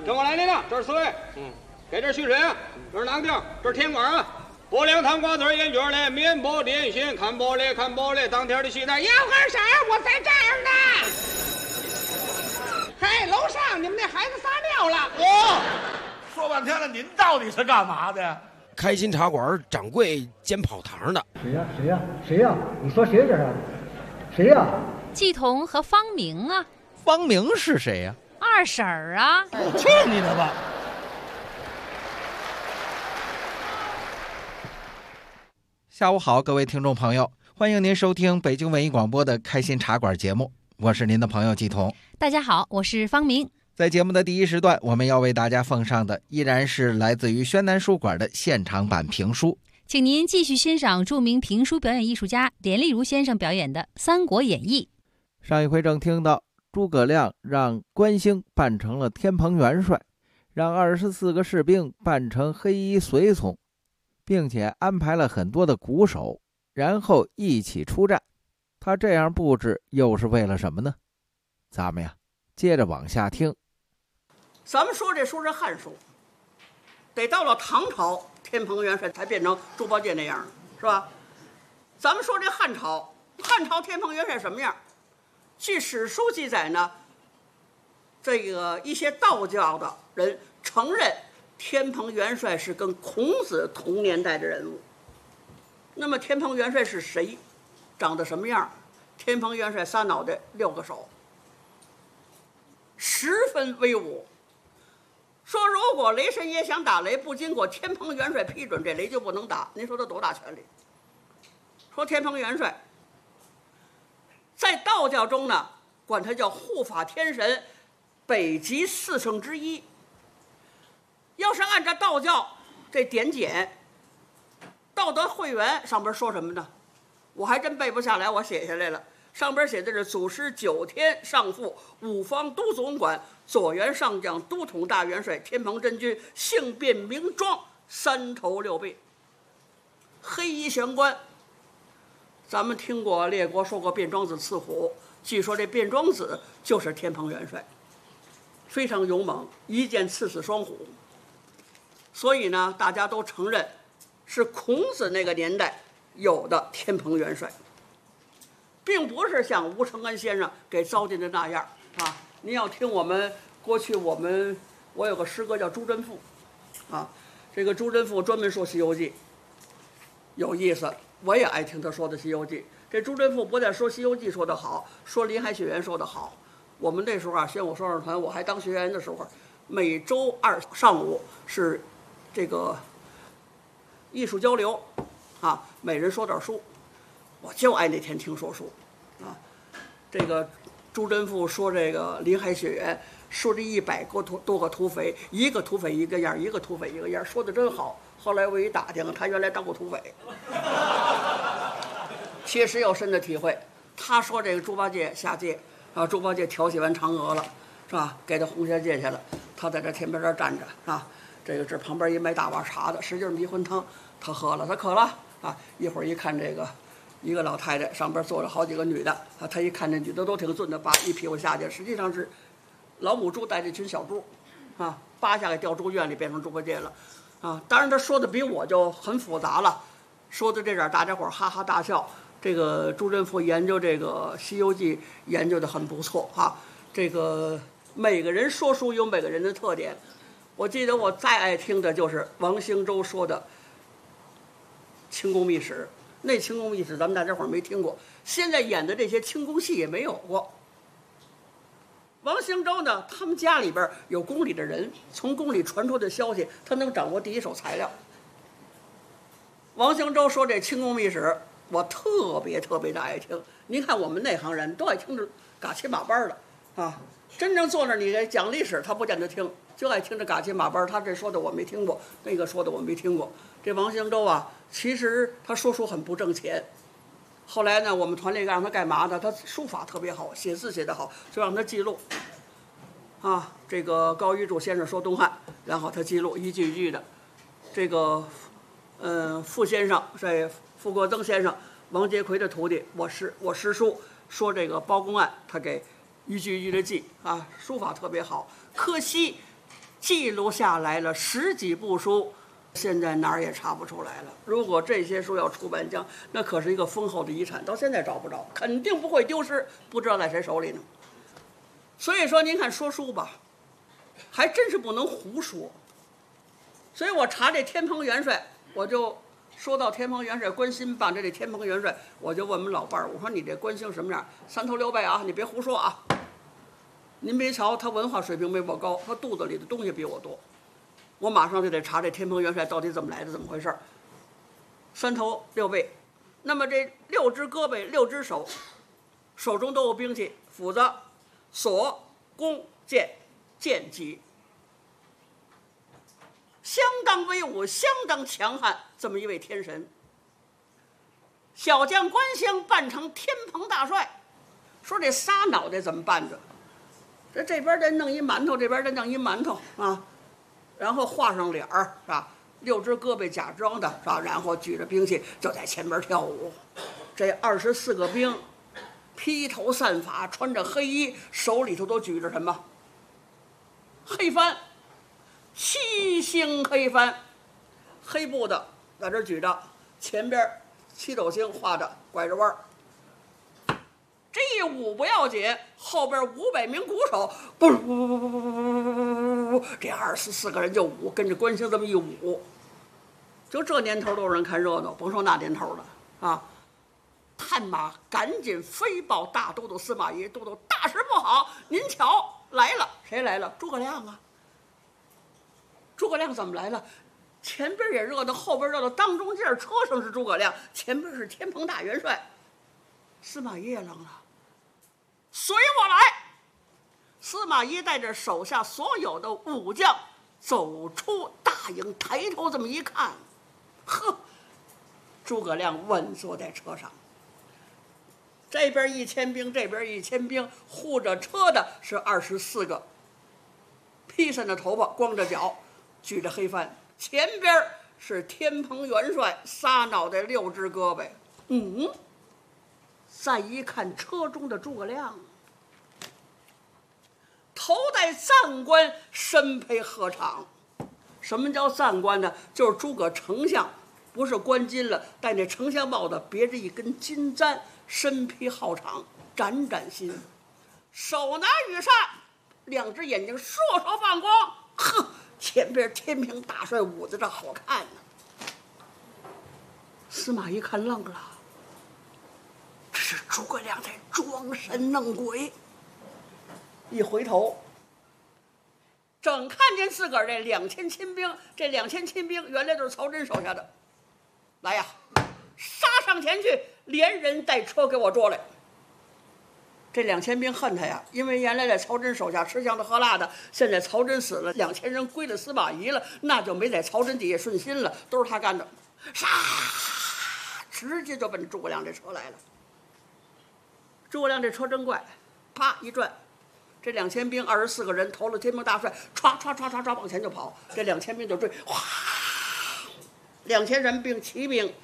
跟我来，领导，这是4位。给这续水啊，这是哪个地儿？这是甜馆啊。拨凉汤瓜子烟卷嘞，面包点心，看玻璃看玻璃，当天的西单。要喝啥？我在这儿呢。嘿，楼上你们那孩子撒尿了。 说半天了，您到底是干嘛的呀？ 开心茶馆掌柜兼跑堂的。 谁呀？你说谁这是？谁呀？ 季彤和方明啊。 方明是谁呀？ 二婶儿啊。 去你的吧！ 下午好，各位听众朋友，欢迎您收听北京文艺广播的开心茶馆节目，我是您的朋友季彤。 大家好，我是方明。 在节目的第一时段，我们要为大家奉上的依然是来自于宣南书馆的现场版评书， 请您继续欣赏著名评书表演艺术家连丽如先生表演的《三国演义》。 上一回正听到诸葛亮让关兴扮成了天蓬元帅，让24个士兵扮成黑衣随从，并且安排了很多的鼓手，然后一起出战。他这样布置又是为了什么呢？咱们呀接着往下听。 咱们说这书是汉书，得到了唐朝天蓬元帅才变成猪八戒那样，是吧？咱们说这汉朝天蓬元帅什么样？据史书记载呢，这个一些道教的人承认天蓬元帅是跟孔子同年代的人物。那么天蓬元帅是谁？长得什么样？天蓬元帅3脑袋6个手，十分威武。说如果雷神爷想打雷，不经过天蓬元帅批准，这雷就不能打。您说他多大权力？说天蓬元帅在道教中呢，管他叫护法天神，北极4圣之一。要是按照道教这典简，道德会元上边说什么呢？我还真背不下来，我写下来了。上边写的是祖师9天上父，五方都总管，左元上将，都统大元帅，天蓬真君，性变名庄，3头6臂，黑衣玄关。咱们听过列国说过卞庄子刺虎，据说这卞庄子就是天蓬元帅，非常勇猛，一剑刺死双虎。所以呢，大家都承认是孔子那个年代有的天蓬元帅，并不是像吴承恩先生给糟践的那样啊。您要听过去我有个师哥叫朱振富啊，这个朱振富专门说《西游记》，有意思，我也爱听他说的《西游记》。这朱振富不但说《西游记》说得好，说林海雪原说得好。我们那时候啊，宣武双人团，我还当学员的时候，每周2上午是这个艺术交流啊，每人说点书，我就爱那天听说书啊。这个朱振富说这个林海雪原，说这100多个土匪，一个土匪一个样，一个土匪一个样，说的真好。后来我一打听，他原来当过土匪，确实有深的体会。他说这个猪八戒下界啊，猪八戒调戏完嫦娥了，是吧？给他轰下界去了，他在这天边这站着啊。这旁边一卖大碗茶的，使劲迷魂汤，他喝了，他渴了啊。一会儿一看这个一个老太太上边坐着好几个女的啊，他一看这女的都挺俊的，叭一屁股下去，实际上是老母猪带着一群小猪啊，扒下来掉猪圈里变成猪八戒了啊。当然他说的比我就很复杂了，说的这点大家伙哈哈大笑。这个朱振富研究这个《西游记》研究的很不错啊。这个每个人说书有每个人的特点。我记得我再爱听的就是王兴洲说的清宫秘史，那清宫秘史咱们大家伙没听过，现在演的这些清宫戏也没有过。王兴洲呢，他们家里边有宫里的人，从宫里传出的消息，他能掌握第一手材料。王兴洲说这清宫秘史，我特别的爱听。您看我们那行人都爱听着嘎七马八的啊，真正坐那儿你给讲历史，他不见得听，就爱听着嘎七马八。他这说的我没听过，那个说的我没听过。这王兴洲啊，其实他说书很不挣钱。后来呢，我们团里让他干嘛呢？他书法特别好，写字写得好，就让他记录。啊，这个高玉柱先生说东汉，然后他记录一句一句的。这个，傅先生这傅国登先生，王杰奎的徒弟，我师叔说这个包公案，他给一句一句的记啊，书法特别好。可惜记录下来了10几部书，现在哪儿也查不出来了。如果这些书要出版将，那可是一个丰厚的遗产，到现在找不着，肯定不会丢失，不知道在谁手里呢。所以说，您看说书吧，还真是不能胡说。所以我查这天蓬元帅，我就说到天蓬元帅关心办这天蓬元帅，我就问我们老伴儿，我说你这关兴什么样？3头6臂啊，你别胡说啊！您别瞧他文化水平没我高，他肚子里的东西比我多。我马上就得查这天蓬元帅到底怎么来的，怎么回事？3头6臂，那么这6只胳膊6只手，手中都有兵器，斧子、锁、弓、箭、剑戟。相当威武，相当强悍，这么一位天神。小将关兴扮成天蓬大帅，说这仨脑袋怎么办着？这边再弄一馒头，这边再弄一馒头啊，然后画上脸儿是吧？6只胳膊假装的是吧？然后举着兵器就在前边跳舞。这24个兵披头散发，穿着黑衣，手里头都举着什么？黑帆。7星黑帆，黑布的在这举着，前边7斗星画着，拐着弯儿。这一舞不要紧，后边500名鼓手，不，这24个人就舞，跟着关兴这么一舞。就这年头都有人看热闹，甭说那年头了啊！探马赶紧飞报大都督司马懿，都督大事不好，您瞧来了，谁来了？诸葛亮啊！诸葛亮怎么来了？前边也热闹，后边热闹，当中间车上是诸葛亮，前边是天蓬大元帅。司马懿也愣了，随我来。司马懿带着手下所有的武将走出大营，抬头这么一看，呵，诸葛亮稳坐在车上。这边1000兵，这边1000兵，护着车的是24个，披散着头发，光着脚，举着黑帆，前边是天蓬元帅，仨脑袋6只胳膊。再一看车中的诸葛亮，头戴赞冠，身披鹤氅。什么叫赞冠呢？就是诸葛丞相，不是冠金了，戴那丞相帽子，别着一根金簪，身披鹤氅，展展新。手拿羽扇，2只眼睛烁烁放光，呵，前边天平大帅舞子这好看呢。司马懿看愣了，这是诸葛亮在装神弄鬼。一回头，正看见自个儿这2000亲兵，这2000亲兵原来都是曹真手下的。来呀，杀上前去，连人带车给我捉来。这2000兵恨他呀，因为原来在曹真手下吃香的喝辣的，现在曹真死了，2000人归了司马懿了，那就没在曹真底下顺心了，都是他干的。杀，直接就奔诸葛亮这车来了。诸葛亮这车真怪，啪一转，这2000兵24个人投了天蓬大帅，唰唰唰唰唰往前就跑，这2000兵就追，哗，2000人兵骑兵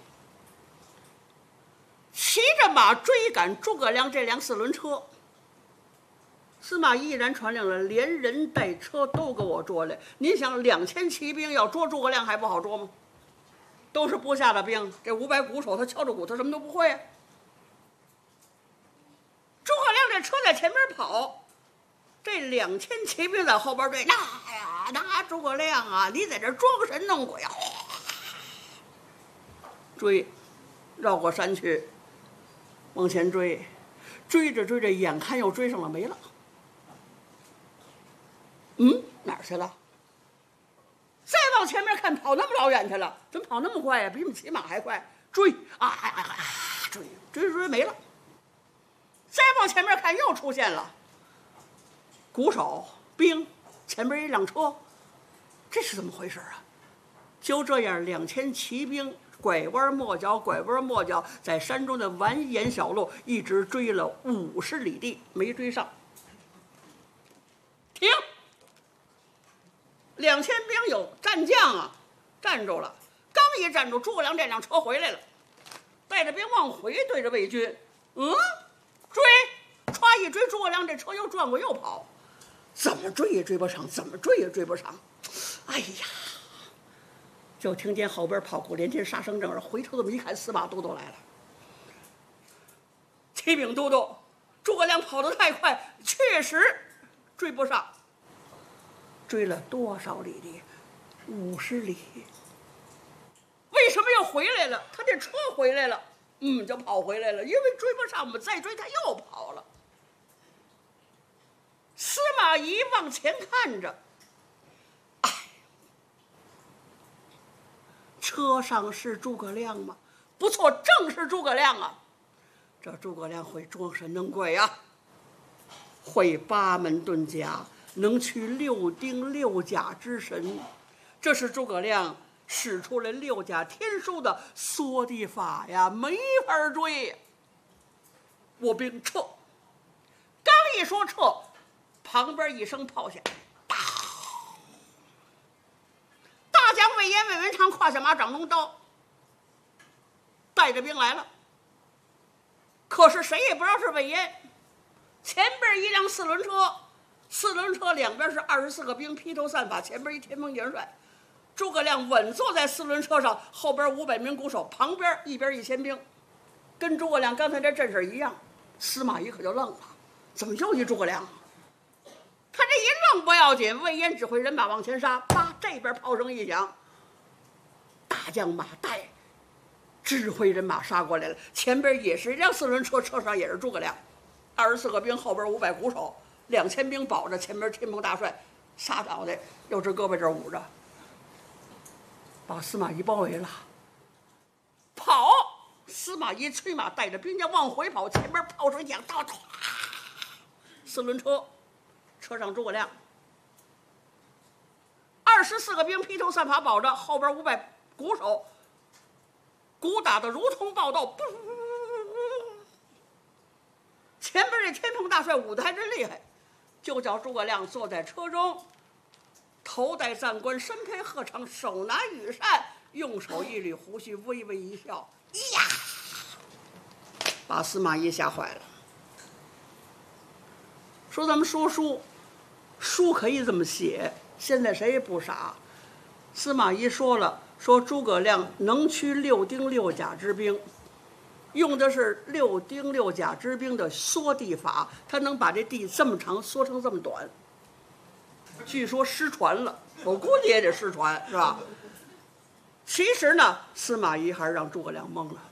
骑着马追赶诸葛亮这辆4轮车。司马懿毅然传令了，连人带车都给我捉来。您想，2000骑兵要捉诸葛亮还不好捉吗？都是部下的兵，这500鼓手他敲着鼓，他什么都不会啊。诸葛亮这车在前面跑，这2000骑兵在后边追。那诸葛亮啊，你在这装神弄鬼啊！追，绕过山去，往前追，追着追着，眼看又追上了，没了。哪儿去了？再往前面看，跑那么老远去了，怎么跑那么快呀？比我们骑马还快！追追没了。再往前面看，又出现了鼓手兵，前边一辆车，这是怎么回事啊？就这样，2000骑兵拐弯抹角，拐弯抹角，在山中的蜿蜒小路一直追了50里地，没追上。停！2000兵有战将啊，站住了。刚一站住，诸葛亮这辆车回来了，带着兵往回对着魏军，追，歘一追，诸葛亮这车又转过又跑。 怎么追也追不上，怎么追也追不上。哎呀，就听见后边炮鼓连天杀声正，回头这么一看，司马都督来了。启禀都督，诸葛亮跑得太快，确实追不上。追了多少里地？50里。为什么又回来了？他这车回来了，就跑回来了，因为追不上嘛，再追他又跑了。司马懿往前看着，哎，车上是诸葛亮吗？不错，正是诸葛亮啊！这诸葛亮会装神弄鬼啊，会八门遁甲，能驱6丁6甲之神。这是诸葛亮使出了6甲天书的缩地法呀，没法追。我兵撤，刚一说撤，旁边一声炮响，大将魏延、魏文昌胯下马，掌中刀，带着兵来了。可是谁也不知道是魏延。前边一辆4轮车，4轮车两边是24个兵，披头散发，前边一天蓬元帅。诸葛亮稳坐在4轮车上，后边500名鼓手，旁边一边1000兵，跟诸葛亮刚才这阵势一样。司马懿可就愣了，怎么又一诸葛亮？他这一愣不要紧，魏延指挥人马往前杀，叭，这边炮声一响，大将马岱指挥人马杀过来了，前边也是一辆4轮车，车上也是诸葛亮，24个兵，后边500鼓手，2000兵保着，前边天蓬大帅撒脑袋，右只胳膊这捂着，把司马懿包围了。跑，司马懿催马带着兵将往回跑，前边炮声响，到4轮车，车上诸葛亮，24个兵披头散发保着，后边500鼓手，鼓打得如同爆豆，前边这天蓬大帅舞得还真厉害，就叫诸葛亮坐在车中，头戴赞冠，身披鹤氅，手拿羽扇，用手一捋胡须，微微一笑，呀，把司马懿吓坏了。说咱们说书可以这么写，现在谁也不傻。司马懿说了，说诸葛亮能驱6丁6甲之兵，用的是6丁6甲之兵的缩地法，他能把这地这么长缩成这么短。据说失传了，我估计也得失传，是吧？其实呢，司马懿还是让诸葛亮懵了。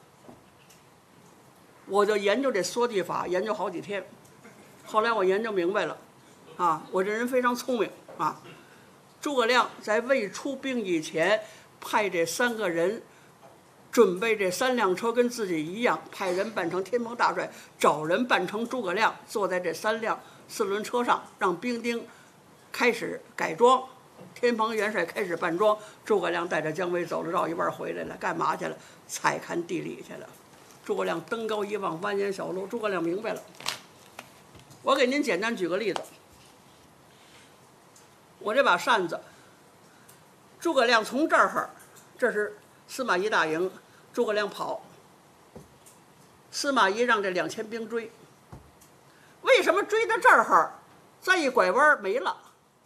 我就研究这缩地法，研究好几天，后来我研究明白了，我这人非常聪明啊。诸葛亮在未出兵以前，派这3个人准备这3辆车，跟自己一样，派人扮成天蓬大帅，找人扮成诸葛亮，坐在这3辆4轮车上，让兵丁开始改装。天蓬元帅开始扮装，诸葛亮带着姜维走了绕一弯回来了，干嘛去了？采看地理去了。诸葛亮登高一望，蜿蜒小路，诸葛亮明白了。我给您简单举个例子，我这把扇子，诸葛亮从这儿，这是司马懿大营，诸葛亮跑，司马懿让这2000兵追。为什么追到这儿，再一拐弯没了？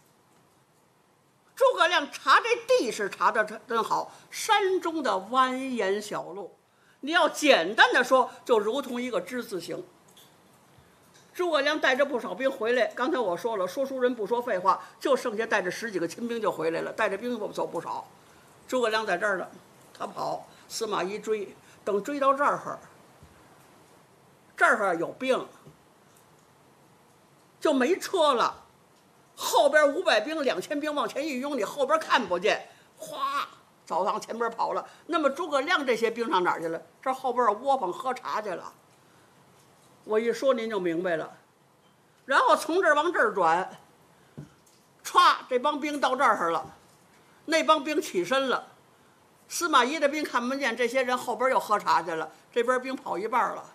诸葛亮查这地势查得真好，山中的蜿蜒小路，你要简单的说，就如同一个之字形。诸葛亮带着不少兵回来，刚才我说了，说书人不说废话，就剩下带着10几个亲兵就回来了，带着兵走不少。诸葛亮在这儿呢，他跑，司马懿追，等追到这儿有兵，就没车了。后边500兵、2000兵往前一拥，你后边看不见，哗，早往前边跑了。那么诸葛亮这些兵上哪儿去了？这后边窝棚喝茶去了。我一说您就明白了。然后从这儿往这儿转，歘，这帮兵到这儿了，那帮兵起身了。司马懿的兵看不见，这些人后边又喝茶去了，这边兵跑一半了。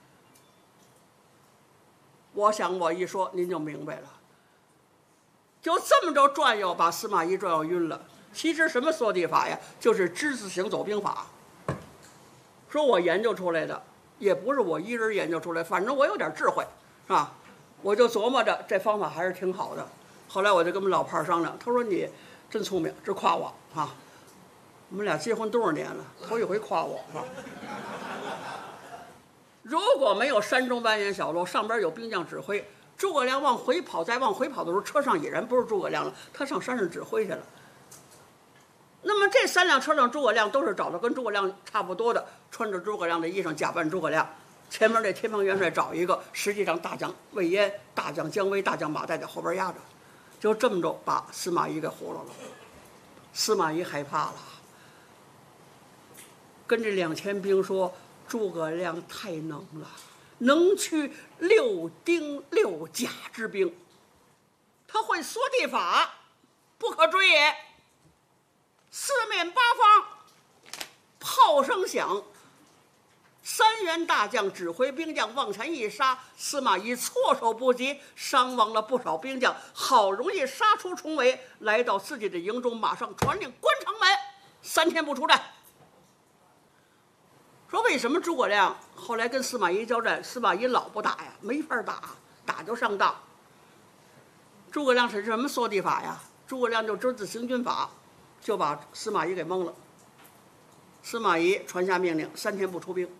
我想我一说您就明白了。就这么着转悠，把司马懿转悠晕了。其实什么缩地法呀？就是之字形走兵法。说我研究出来的，也不是我一人研究出来，反正我有点智慧，是吧？我就琢磨着这方法还是挺好的。 后来我就跟我们老伴儿商量，他说你真聪明，这夸我啊。我们俩结婚多少年了，头一回夸我啊。如果没有山中蜿蜒小路，上边有兵将指挥，诸葛亮往回跑，再往回跑的时候，车上已然不是诸葛亮了，他上山上指挥去了。那么这3辆车上，诸葛亮都是找的跟诸葛亮差不多的，穿着诸葛亮的衣裳，假扮诸葛亮。前面这天蓬元帅找一个，实际上大将魏延、大将姜维、大将马岱在后边压着，就这么着把司马懿给糊弄了。司马懿害怕了，跟这2000兵说，诸葛亮太能了，能驱6丁6甲之兵，他会缩地法，不可追也。四面八方炮声响，3员大将指挥兵将往前一杀，司马懿措手不及，伤亡了不少兵将，好容易杀出重围，来到自己的营中，马上传令关城门，3天不出战。说为什么诸葛亮后来跟司马懿交战，司马懿老不打呀？没法打，打就上当。诸葛亮是什么缩地法呀？诸葛亮就知字行军法，就把司马懿给蒙了。司马懿传下命令，3天不出兵。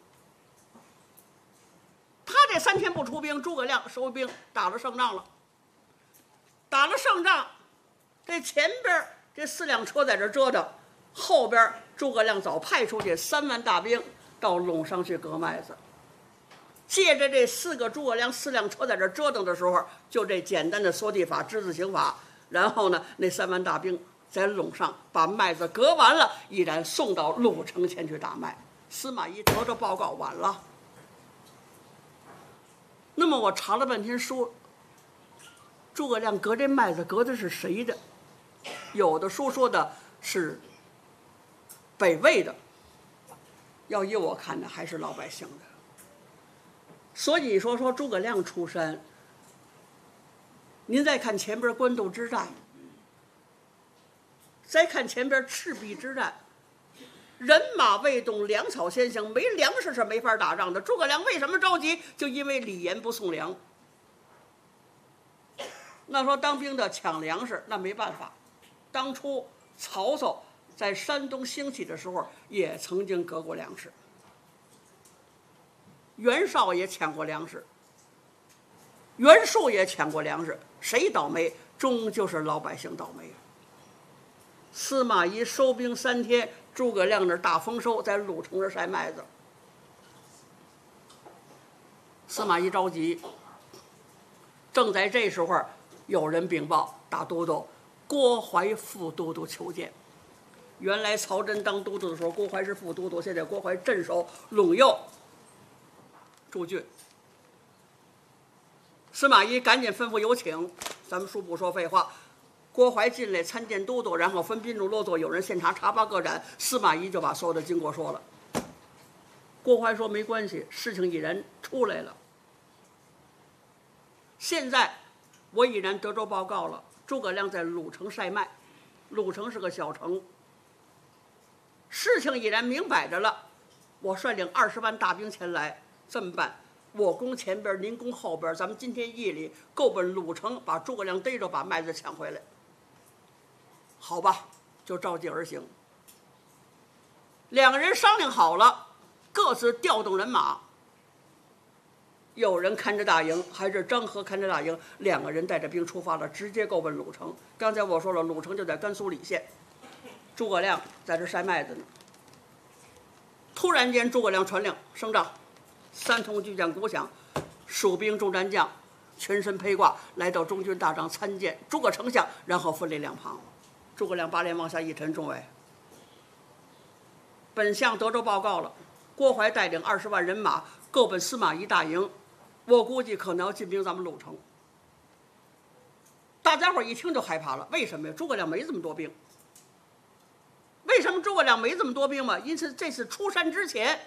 他这3天不出兵，诸葛亮收兵，打了胜仗了。打了胜仗，这前边这4辆车在这折腾，后边诸葛亮早派出去3万大兵到陇上去割麦子。借着这4个诸葛亮4辆车在这折腾的时候，就这简单的缩地法、之字形法，然后呢，那3万大兵在陇上把麦子割完了，依然送到鲁城前去打麦。司马懿得着报告晚了。那么我查了半天书，诸葛亮割这麦子割的是谁的？有的书说的是北魏的，要依我看的还是老百姓的。所以说诸葛亮出山，您再看前边官渡之战，再看前边赤壁之战，人马未动，粮草先行，没粮食是没法打仗的。诸葛亮为什么着急？就因为李严不送粮。那说当兵的抢粮食，那没办法。当初曹操在山东兴起的时候，也曾经割过粮食。袁绍也抢过粮食，袁术也抢过粮食，谁倒霉？终究是老百姓倒霉。司马懿收兵3天，诸葛亮那大丰收，在鲁城这晒麦子。司马懿着急，正在这时候，有人禀报大都督郭淮副都督求见。原来曹真当都督的时候，郭淮是副都督，现在郭淮镇守陇右驻郡。司马懿赶紧吩咐有请，咱们书不说废话。郭淮进来参见都督，然后分宾主落座，有人献茶，茶罢各盏。司马懿就把所有的经过说了。郭淮说没关系，事情已然出来了。现在我已然得着报告了，诸葛亮在鲁城晒麦，鲁城是个小城，事情已然明摆着了。我率领20万大兵前来，这么办？我攻前边，您攻后边，咱们今天夜里够奔鲁城，把诸葛亮逮着，把麦子抢回来。好吧，就照计而行。2个人商量好了，各自调动人马。有人看着大营，还是张合看着大营，2个人带着兵出发了，直接够奔鲁城。刚才我说了，鲁城就在甘肃礼县，诸葛亮在这晒麦子呢。突然间，诸葛亮传令升帐，3通巨将鼓响，蜀兵众战将全身披挂来到中军大帐参见诸葛丞相，然后分列2旁。诸葛亮把脸往下一沉，众位，本相得着报告了，郭淮带领20万人马够奔司马懿大营，我估计可能要进兵咱们鲁城。大家伙一听就害怕了，为什么呀？诸葛亮没这么多兵。为什么诸葛亮没这么多兵嘛？因此这次出山之前，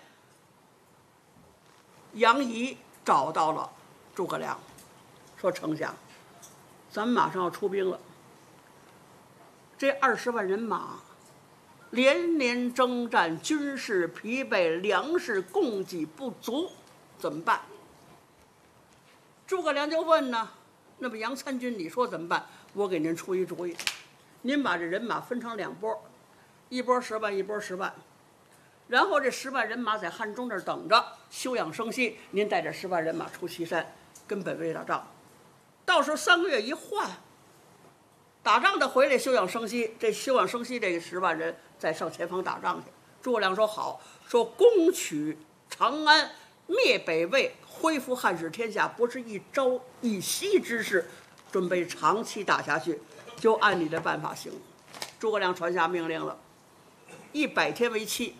杨仪找到了诸葛亮，说：“丞相，咱们马上要出兵了。这20万人马连年征战，军事疲惫，粮食供给不足，怎么办？”诸葛亮就问呢：“那么杨参军，你说怎么办？” 我给您出一主意，您把这人马分成2拨，一拨10万，一拨10万，然后这10万人马在汉中这儿等着休养生息，您带着10万人马出岐山跟本卫打仗，到时候3个月一换，打仗的回来休养生息，这休养生息这个10万人再上前方打仗去。诸葛亮说好，说攻取长安，灭北魏，恢复汉室天下，不是一朝一夕之事，准备长期打下去，就按你的办法行。诸葛亮传下命令了，100天为期。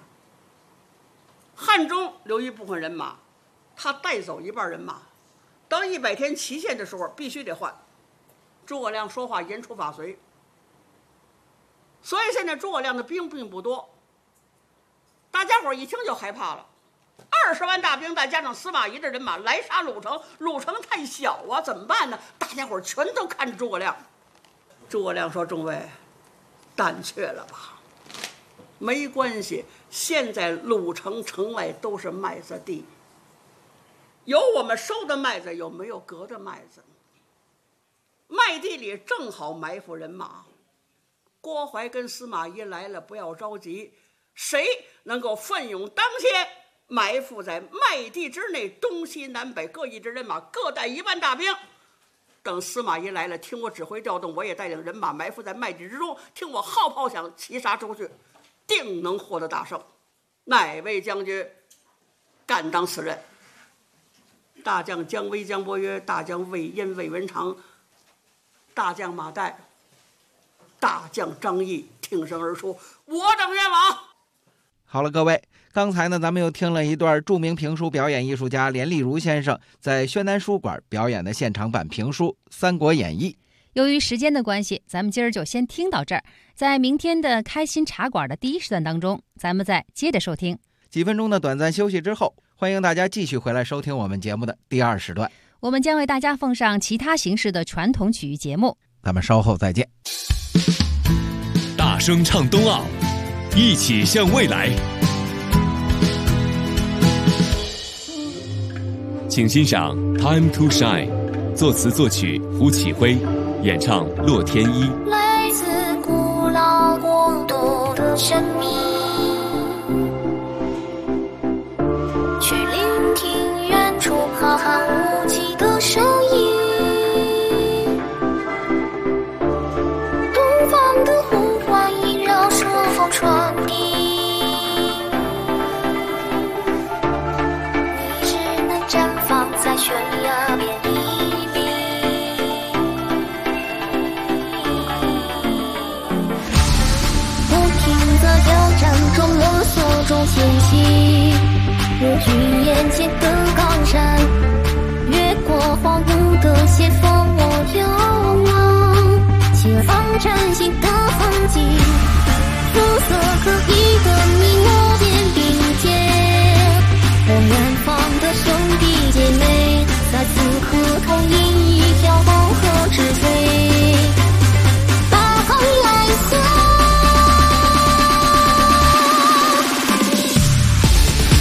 汉中留一部分人马，他带走一半人马，当100天期限的时候必须得换。诸葛亮说话言出法随，所以现在诸葛亮的兵并不多，大家伙一听就害怕了。20万大兵再加上司马懿的人马来杀鲁城，鲁城太小啊，怎么办呢？大家伙全都看着诸葛亮。诸葛亮说：“众位，胆怯了吧？没关系，现在鲁城城外都是麦子地，有我们收的麦子，有没有割的麦子？麦地里正好埋伏人马。郭淮跟司马懿来了，不要着急，谁能够奋勇当先，埋伏在麦地之内，东西南北各一支人马，各带1万大兵。等司马懿来了，听我指挥调动，我也带领人马埋伏在麦地之中，听我号炮响，齐杀出去，定能获得大胜。哪位将军敢当此任？”大将姜维、姜伯约，大将魏婴、魏文长，大将马岱，大将张翼挺身而出：“我等愿往。” 好了，各位，刚才呢，咱们又听了一段著名评书表演艺术家连丽如先生在宣南书馆表演的现场版评书《三国演义》。 由于时间的关系，咱们今儿就先听到这儿。在明天的开心茶馆的第1时段当中，咱们再接着收听。 几分钟的短暂休息之后，欢迎大家继续回来收听我们节目的第2时段。 我们将为大家奉上其他形式的传统曲艺节目。 咱们稍后再见。 大声唱冬奥，一起向未来。请欣赏《Time to Shine》，作词作曲胡启辉，演唱骆天一。 来自古老国度的神秘，去聆听远处浩瀚无际的声音。东方的呼唤萦绕顺风传递，你只能绽放在悬崖边一笔。不停在挑战中摸索中前行，日据眼前的高山，越过荒芜的斜峰，我眺望前方崭新的风景。肤色各异的你我肩并肩，和远方的兄弟姐妹在此刻同饮一条黄河之水，大航来向。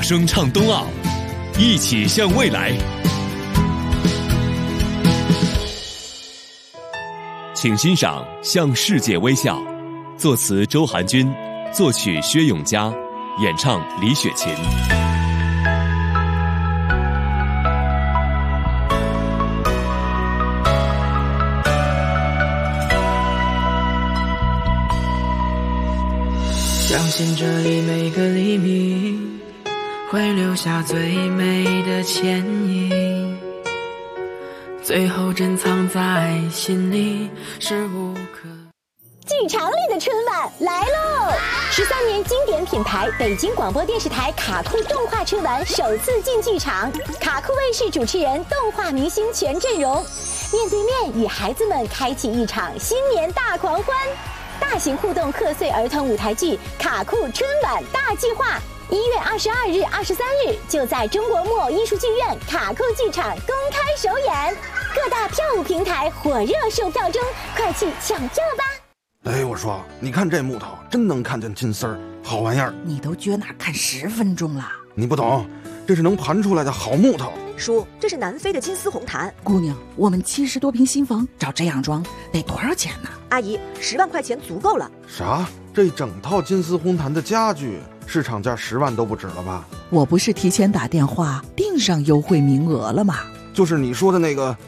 声唱冬奥，一起向未来。请欣赏《向世界微笑》，作词周寒君，作曲薛永嘉，演唱李雪琴。 相信这里每个黎明会留下最美的倩影，最后珍藏在心里，是无可。 剧场里的春晚来喽！13年经典品牌北京广播电视台卡酷动画春晚首次进剧场，卡酷卫视主持人、动画明星全阵容，面对面与孩子们开启一场新年大狂欢。大型互动贺岁儿童舞台剧《卡酷春晚大计划》1月22日、23日就在中国木偶艺术剧院卡酷剧场公开首演，各大票务平台火热售票中，快去抢票吧！ 哎，我说，你看这木头，真能看见金丝儿，好玩意儿。 你都撅那看10分钟了， 你不懂，这是能盘出来的好木头。 叔，这是南非的金丝红檀。 姑娘，我们70多平新房，照这样装得多少钱呢？ 阿姨，10万块钱足够了。 啥？这整套金丝红檀的家具，市场价10万都不止了吧？ 我不是提前打电话订上优惠名额了吗？ 就是你说的那个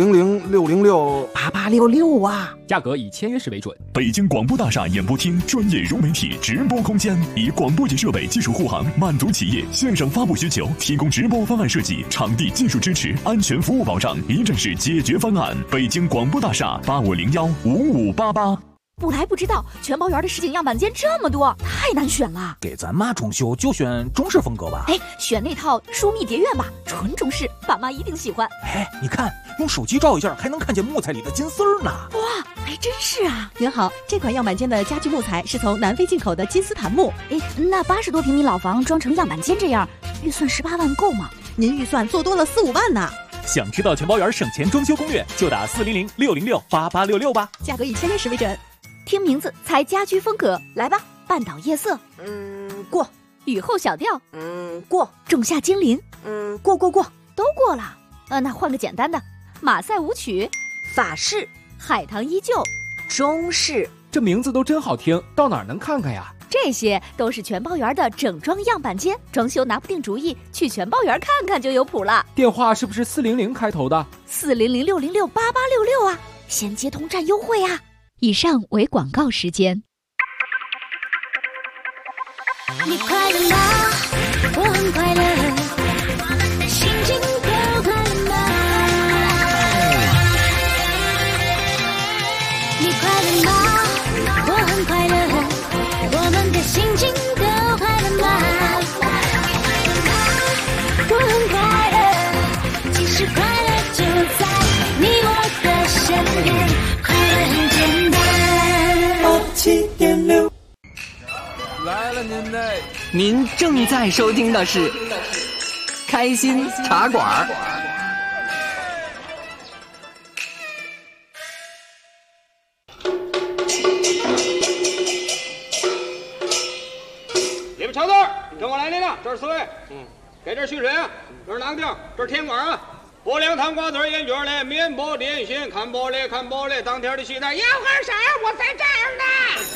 400-606-8866 啊， 价格以签约时为准。 北京广播大厦演播厅专业融媒体直播空间，以广播级设备技术护航，满足企业线上发布需求，提供直播方案设计、场地技术支持、安全服务保障，一站式解决方案。北京广播大厦8501-5588。 不来不知道，全包园的实景样板间这么多，太难选了。 给咱妈装修就选中式风格吧。 哎，选那套疏密蝶院吧，纯中式，爸妈一定喜欢。 哎，你看，用手机照一下，还能看见木材里的金丝儿呢。 哇，还真是啊！ 您好，这款样板间的家具木材是从南非进口的金丝檀木。 哎，那80多平米老房装成样板间这样，预算18万够吗？ 您预算做多了4、5万呢。 想知道全包园省钱装修攻略，就打400-606-8866吧。 价格以签约时为准。 听名字猜家居风格，来吧！半岛夜色， 过； 雨后小调， 过； 仲夏精灵， 过， 都过了。那换个简单的，马赛舞曲， 法式， 海棠依旧， 中式。 这名字都真好听，到哪儿能看看呀？ 这些都是全包园的整装样板间，装修拿不定主意，去全包园看看就有谱了。 电话是不是400开头的 ？400-606-8866啊，先接通占优惠啊！以上为广告时间。 你快乐吗？我很快乐，心情够快乐吗？你快乐吗？我很快乐，我们的心情都快乐吗？我很快乐，其实快乐就在你我的身边，快乐很简单。87.6 来了您正在收听的是开心茶馆。 你们瞧这儿，跟我来您了，这是4位，给这续水啊，这是囊丁，这是甜馆啊，薄凉糖瓜子烟卷嘞，面包点心，看包嘞，当天的西单，要喝啥我在这儿呢。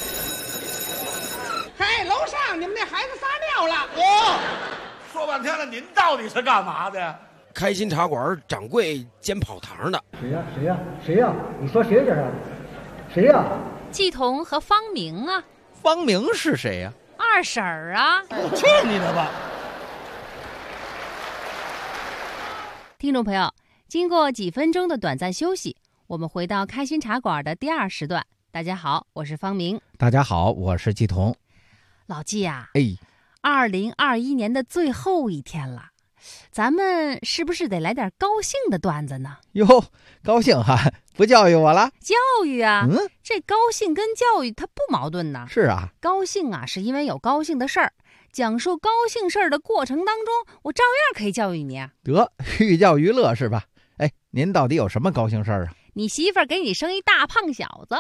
嘿，楼上你们那孩子撒尿了！ 说半天了，您到底是干嘛的呀？ 开心茶馆掌柜兼跑堂的。 谁呀？你说谁这是？谁呀？ 季彤和方明啊。 方明是谁呀？ 二婶儿啊。 去你的吧！ 听众朋友，经过几分钟的短暂休息，我们回到开心茶馆的第2时段。大家好，我是方明。 大家好，我是季彤。 老季啊，2021年的最后一天了，咱们是不是得来点高兴的段子呢？ 哟，高兴哈，不教育我了？ 教育啊，这高兴跟教育它不矛盾呢。 是啊， 高兴啊，是因为有高兴的事儿，讲述高兴事儿的过程当中，我照样可以教育你啊。 得，寓教于乐是吧？哎，您到底有什么高兴事儿啊？ 你媳妇儿给你生一大胖小子。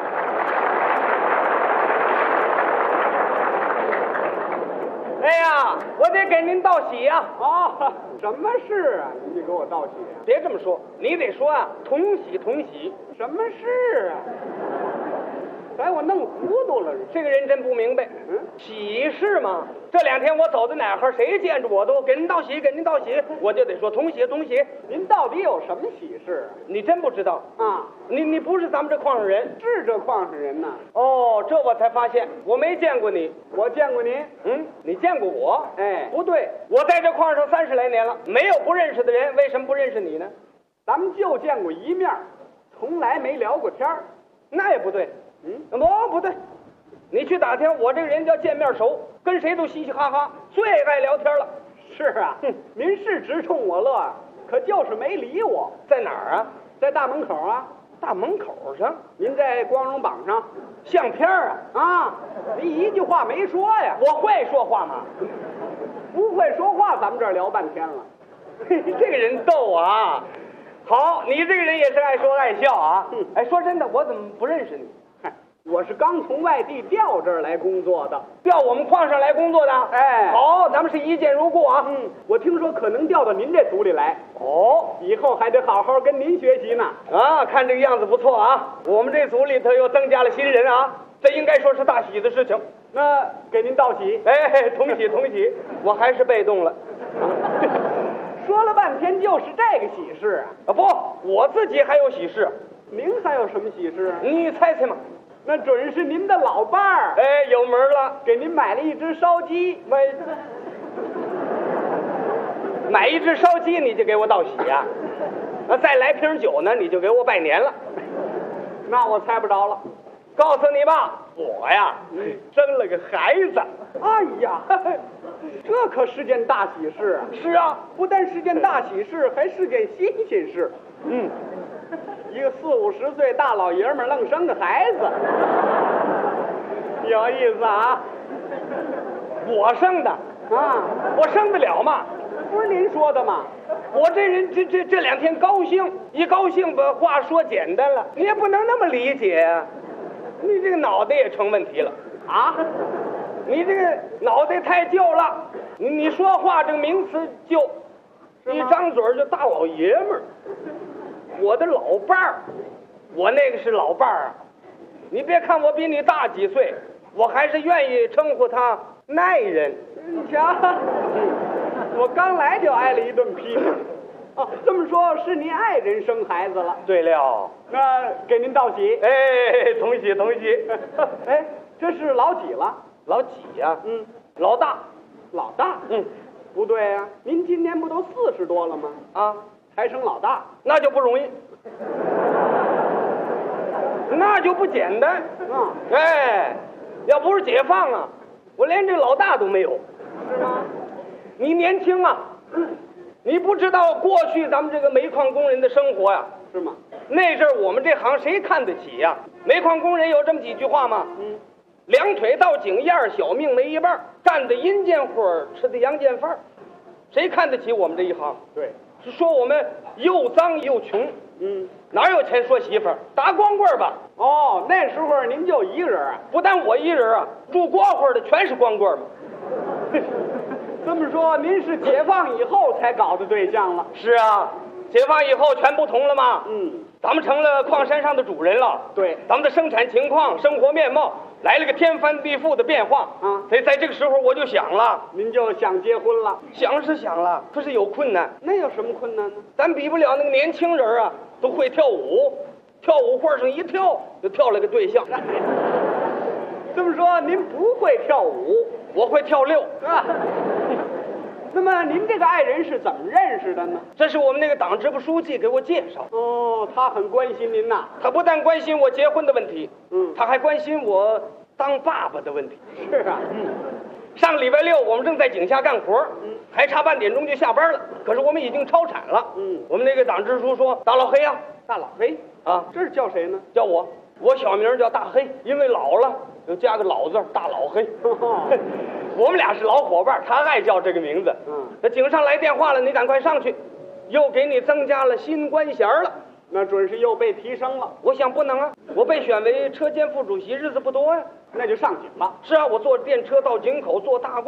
哎呀， 啊，我得给您道喜呀！ 啊，什么事啊？您得给我道喜啊？ 别这么说，你得说啊，同喜同喜。 什么事啊？把我弄糊涂了。 这个人真不明白。喜事嘛，这2天我走到哪儿，谁见着我都给您道喜，给您道喜，我就得说同喜同喜。 您到底有什么喜事啊？ 你真不知道啊？ 你不是咱们这矿上人？ 是这矿上人呐。 哦，这我才发现，我没见过你。 我见过您。 你见过我？ 哎， 不对，我在这矿上30来年了，没有不认识的人，为什么不认识你呢？ 咱们就见过一面，从来没聊过天儿。 那也不对。不对，你去打听，我这个人叫见面熟，跟谁都嘻嘻哈哈，最爱聊天了。 是啊，您是直冲我乐，可就是没理我。 在哪儿啊？ 在大门口啊。 大门口上？ 您在光荣榜上， 相片啊？ 啊，您一句话没说呀。 我会说话吗？ 不会说话，咱们这儿聊半天了。 这个人逗啊！好，你这个人也是爱说爱笑啊。哎，说真的，我怎么不认识你？ 我是刚从外地调这儿来工作的， 调我们矿上来工作的。 哎， 好，咱们是一见如故啊。 我听说可能调到您这组里来。 哦， 以后还得好好跟您学习呢。 啊，看这个样子不错啊，我们这组里头又增加了新人啊，这应该说是大喜的事情。 那给您道喜。 哎，同喜同喜，我还是被动了。 说了半天就是这个喜事啊！不，我自己还有喜事。 您还有什么喜事？ 你猜猜嘛。 那准是您的老伴儿。 哎，有门了， 给您买了一只烧鸡。 买一只烧鸡你就给我道喜呀？那再来瓶酒呢，你就给我拜年了。 那我猜不着了。 告诉你吧，我呀，生了个孩子。 哎呀，这可是件大喜事啊！ 是啊， 不但是件大喜事，还是件新鲜事。一个40、50岁大老爷们儿愣生个孩子，有意思啊！ 我生的啊， 我生得了吗？ 不是您说的吗？ 我这人这2天高兴，一高兴把话说简单了，你也不能那么理解啊！你这个脑袋也成问题了啊！ 你这个脑袋太旧了，你说话这个名词旧，一张嘴就大老爷们儿。我的老伴儿，我那个是老伴儿啊！你别看我比你大几岁，我还是愿意称呼他爱人。 你瞧，我刚来就挨了一顿批评。哦，这么说是您爱人生孩子了？ 对了， 那给您道喜。 哎，同喜同喜。 哎，这是老几了？ 老几呀？老大。 老大？不对呀，您今年不都40多了吗？ 啊。 还生老大， 那就不容易，那就不简单啊！ 哎，要不是解放啊，我连这老大都没有， 是吗？ 你年轻啊，你不知道过去咱们这个煤矿工人的生活呀， 是吗？ 那阵儿我们这行谁看得起呀？煤矿工人有这么几句话吗？两腿到井沿，小命没一半，干的阴间活，吃的阳间饭，谁看得起我们这一行？ 对。 是说我们又脏又穷，哪有钱说媳妇儿？打光棍吧。 哦，那时候您就一个人啊？ 不但我一人啊，住光棍的全是光棍嘛。 这么说，您是解放以后才搞的对象了？ 是啊，解放以后全不同了嘛。咱们成了矿山上的主人了。 对， 咱们的生产情况、生活面貌来了个天翻地覆的变化啊！ 所以在这个时候我就想了， 您就想结婚了？ 想是想了，可是有困难。 那有什么困难呢？ 咱比不了那个年轻人啊，都会跳舞，跳舞会上一跳就跳了个对象。 这么说您不会跳舞， 我会跳6 啊。那么您这个爱人是怎么认识的呢？ 这是我们那个党支部书记给我介绍。 哦，他很关心您呐。 他不但关心我结婚的问题，他还关心我当爸爸的问题。 是啊， 上礼拜6我们正在井下干活，还差半点钟就下班了。可是我们已经超产了。我们那个党支书说：“大老黑呀， 大老黑啊， 这是叫谁呢？ 叫我，我小名叫大黑，因为老了就加个老字，大老黑。我们俩是老伙伴，他爱叫这个名字。那井上来电话了，你赶快上去，又给你增加了新官衔了。 那准是又被提升了。 我想不能啊，我被选为车间副主席，日子不多呀。 那就上井了。 是啊，我坐电车到井口做大罐，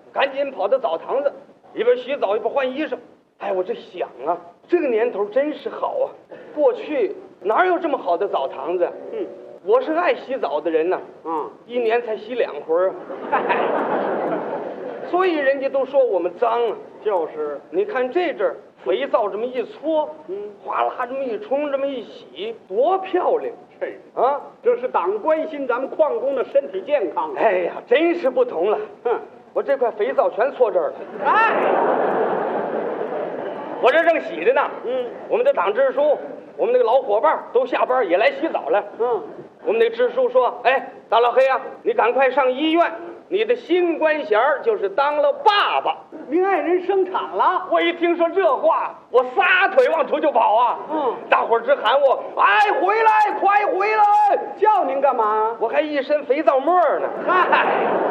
赶紧跑到澡堂子，一边洗澡一边换衣裳。哎，我这想啊，这个年头真是好啊！过去哪有这么好的澡堂子？我是爱洗澡的人呐，一年才洗2回啊。所以人家都说我们脏啊。就是，你看这阵儿肥皂这么一搓，哗啦这么一冲，这么一洗，多漂亮！啊，这是党关心咱们矿工的身体健康。哎呀，真是不同了。我这块肥皂全搓这儿了。哎，我这正洗着呢。我们的党支书，我们那个老伙伴都下班也来洗澡了。我们那支书说：“哎，大老黑啊，你赶快上医院。”你的新官衔就是当了爸爸，您爱人生产了。我一听说这话，我撒腿往出就跑啊！大伙儿直喊我：“哎，回来，快回来！”叫您干嘛？我还一身肥皂沫呢。嗨，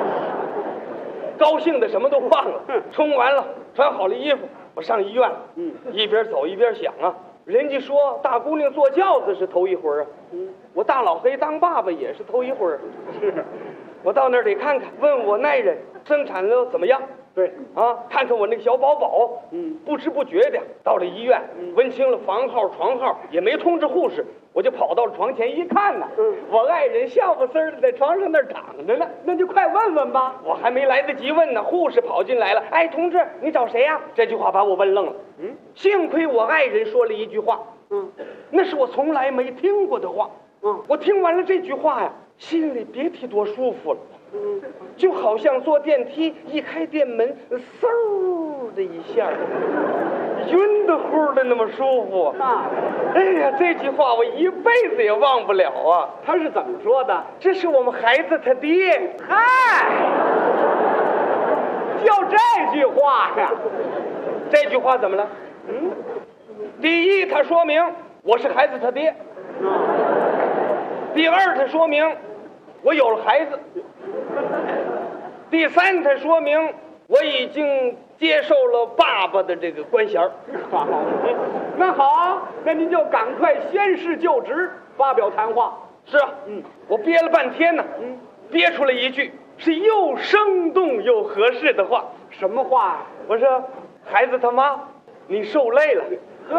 高兴的什么都忘了。冲完了，穿好了衣服，我上医院。一边走一边想啊，人家说大姑娘坐轿子是头一回啊，我大老黑当爸爸也是头一回。是。我到那儿得看看，问我爱人生产了怎么样？对啊，看看我那个小宝宝。不知不觉的到了医院，问清了房号、床号，也没通知护士，我就跑到了床前一看呢，我爱人笑不丝的在床上那儿躺着呢。那就快问问吧。我还没来得及问呢，护士跑进来了。哎，同志，你找谁呀？这句话把我问愣了。幸亏我爱人说了一句话，那是我从来没听过的话。我听完了这句话呀，心里别提多舒服了，就好像坐电梯一开电门，嗖的一下，晕得乎的那么舒服啊！哎呀，这句话我一辈子也忘不了啊！他是怎么说的？这是我们孩子他爹。嗨，就这句话呀！这句话怎么了？第一，它说明我是孩子他爹。第二，它说明我有了孩子。第三，它说明我已经接受了爸爸的这个官衔。好，那好，那您就赶快宣誓就职，发表谈话。是啊，我憋了半天呢，憋出了一句是又生动又合适的话。什么话呀？我说，孩子他妈，你受累了。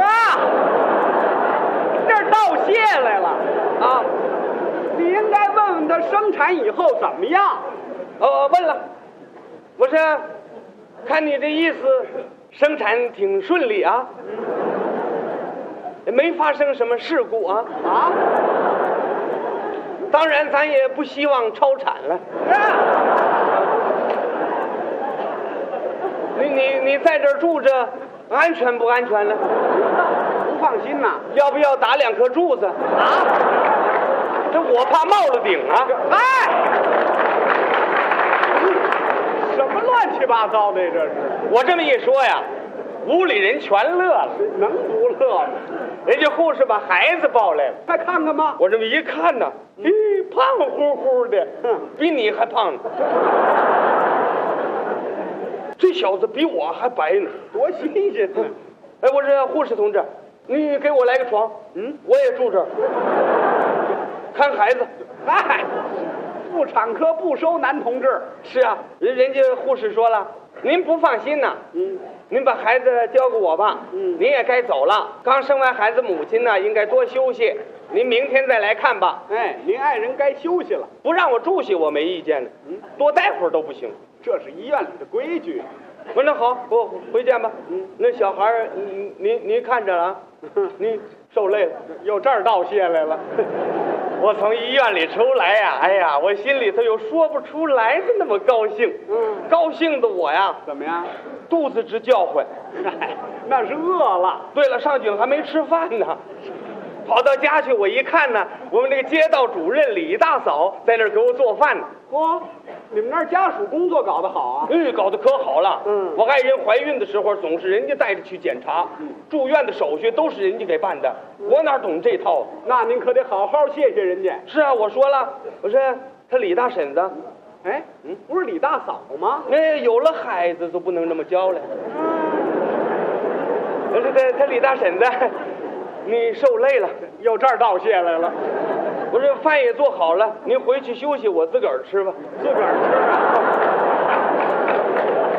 这儿道谢来了啊！你应该问问他生产以后怎么样。问了，我说，看你这意思，生产挺顺利啊，没发生什么事故啊。当然，咱也不希望超产了。你在这儿住着，安全不安全呢？不放心呐，要不要打2颗柱子啊？这我怕冒了顶啊！哎，什么乱七八糟的这是？我这么一说呀，屋里人全乐了，能不乐吗？人家护士把孩子抱来了，再看看吧。我这么一看呢，胖乎乎的，比你还胖呢。这小子比我还白呢，多新鲜！哎，我说护士同志，你给我来个床，我也住这儿，看孩子。哎，妇产科不收男同志。是啊，人家护士说了，您不放心呐，您把孩子交给我吧，您也该走了。刚生完孩子，母亲呢应该多休息，您明天再来看吧。哎，您爱人该休息了，不让我住下我没意见呢，多待会儿都不行。这是医院里的规矩。我说那好，我回见吧。那小孩你看着了啊，你受累了，又这儿道谢来了。我从医院里出来呀，哎呀，我心里头有说不出来的那么高兴。高兴的我呀，怎么样？肚子直叫唤。那是饿了。对了，上井还没吃饭呢。跑到家去，我一看呢，我们那个街道主任李大嫂在那儿给我做饭呢。你们那儿家属工作搞得好啊？搞得可好了。我爱人怀孕的时候，总是人家带着去检查，住院的手续都是人家给办的，我哪懂这套？那您可得好好谢谢人家。是啊，我说了，我说他李大婶子，哎，不是李大嫂吗？有了孩子就不能这么教了。我说他李大婶子。你受累了，又这儿道谢来了。我这饭也做好了，您回去休息，我自个儿吃吧。自个儿吃啊？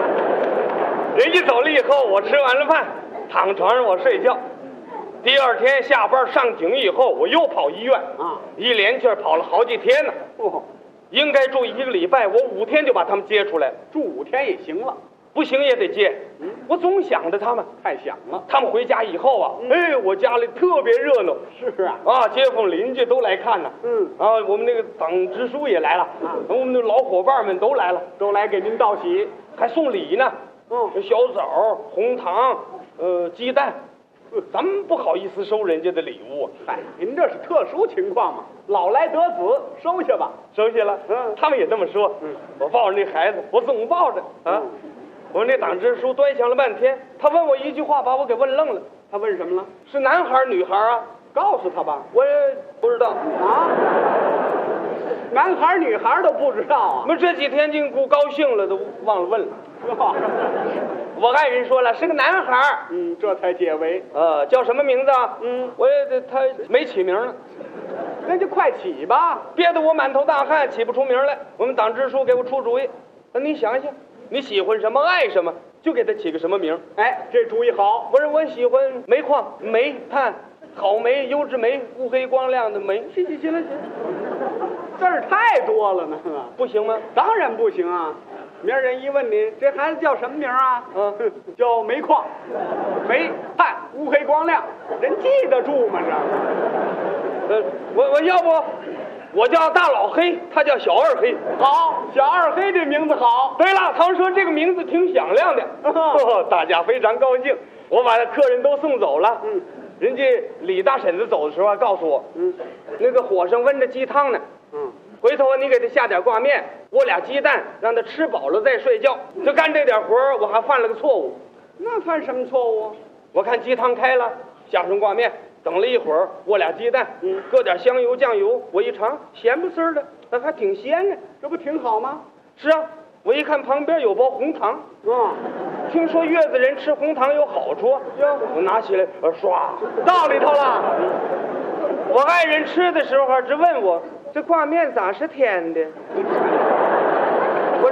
人家走了以后，我吃完了饭，躺床上我睡觉。第二天下班上井以后，我又跑医院啊，一连气跑了好几天呢。哦，应该住1个礼拜，我5天就把他们接出来了。 住5天也行了， 不行也得接。我总想着他们， 太想了。 他们回家以后啊，我家里特别热闹。 是啊， 街坊邻居都来看呢。我们那个党支书也来了，我们那老伙伴们都来了， 都来给您道喜， 还送礼呢。小枣、红糖，鸡蛋。咱们不好意思收人家的礼物。 嗨，您这是特殊情况嘛，老来得子，收下吧。 收下了。他们也这么说。我抱着那孩子，我总抱着啊。我那党支书端详了半天，他问我一句话，把我给问愣了。 他问什么了？ 是男孩女孩啊？ 告诉他吧。 我也不知道啊。男孩女孩都不知道啊？ 我这几天净不高兴了，都忘了问了。我爱人说了是个男孩。 这才解围。 叫什么名字啊？我也他没起名呢。 那就快起吧， 憋得我满头大汗，起不出名来。我们党支书给我出主意，那你想想，你喜欢什么，爱什么，就给他起个什么名。 哎，这主意好。 我说我喜欢煤矿、煤炭、好煤、优质煤、乌黑光亮的煤。行了， 字儿太多了呢， 不行吗？ 当然不行啊。明儿人一问你，这孩子叫什么名啊？叫煤矿、煤炭、乌黑光亮，人记得住吗？这， 我要不，我叫大老黑，他叫小二黑。 好，小二黑这名字好。 对了，他们说这个名字挺响亮的，大家非常高兴。我把客人都送走了。人家李大婶子走的时候还告诉我，那个火上温着鸡汤呢。回头你给他下点挂面，窝俩鸡蛋，让他吃饱了再睡觉。就干这点活我还犯了个错误。 那犯什么错误？ 我看鸡汤开了，下上挂面，等了一会儿，窝俩鸡蛋，搁点香油酱油，我一尝，咸不丝的，那还挺鲜呢， 这不挺好吗？ 是啊，我一看旁边有包红糖，听说月子人吃红糖有好处，我拿起来，刷倒里头了。 我爱人吃的时候直问我，这挂面咋是甜的？我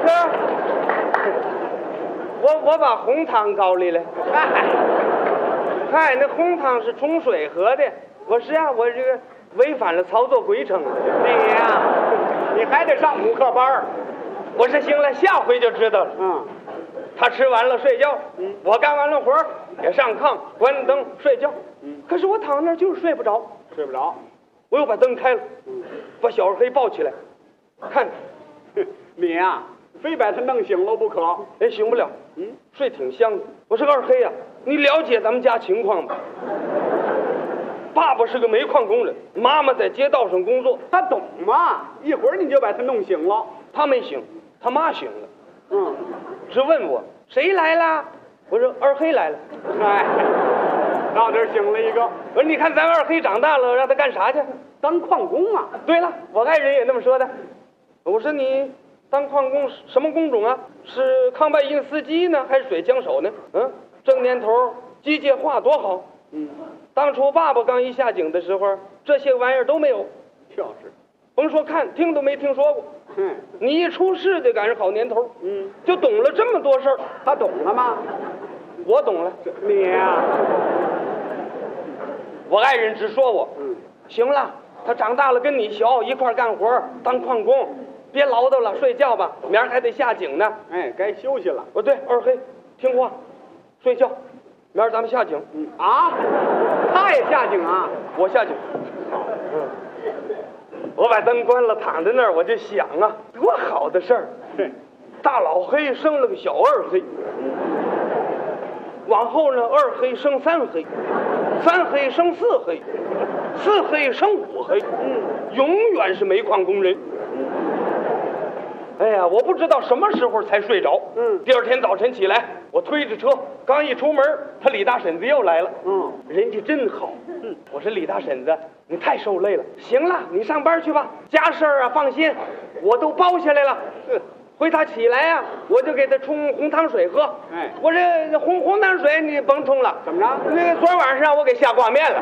说，我把红糖高里了。嗨，那红糖是冲水喝的。我是啊，我这个违反了操作规程。 你呀，你还得上补课班。 我说行了，下回就知道了。他吃完了睡觉，我干完了活也上炕关灯睡觉。可是我躺那儿就是睡不着。我又把灯开了，把小二黑抱起来，看你呀，非把他弄醒了不可。 哎，醒不了，睡挺香的。我说二黑呀，你了解咱们家情况吗？爸爸是个煤矿工人，妈妈在街道上工作， 他懂吗？一会儿你就把他弄醒了。 他没醒，他妈醒了。直问我谁来了？我说二黑来了。 哎，到这儿醒了一个。 我说你看咱二黑长大了，让他干啥去？ 当矿工啊。 对了，我爱人也那么说的。我说你当矿工什么工种啊？是康拜因司机呢，还是水枪手呢？这年头机械化多好。当初爸爸刚一下井的时候，这些玩意儿都没有。 就是， 甭说看，听都没听说过。你一出世就赶上好年头。就懂了这么多事儿。 他懂了吗？ 我懂了。 你呀， 我爱人直说我，行了，他长大了跟你小，一块干活当矿工，别唠叨了，睡觉吧，明儿还得下井呢。 哎，该休息了。 对，二黑，听话，睡觉，明儿咱们下井。 他也下井啊？ 我下井。我把灯关了，躺在那儿，我就想啊，多好的事儿！大老黑生了个小二黑，往后呢，二黑生三黑，三黑生四黑，四黑生五黑，永远是煤矿工人。哎呀，我不知道什么时候才睡着。第二天早晨起来，我推着车刚一出门，他李大婶子又来了。人家真好。我说李大婶子，你太受累了。行了，你上班去吧，家事儿啊放心，我都包下来了。回他起来呀，我就给他冲红糖水喝。我这红糖水你甭冲了。 怎么着？ 那个昨晚上我给下挂面了。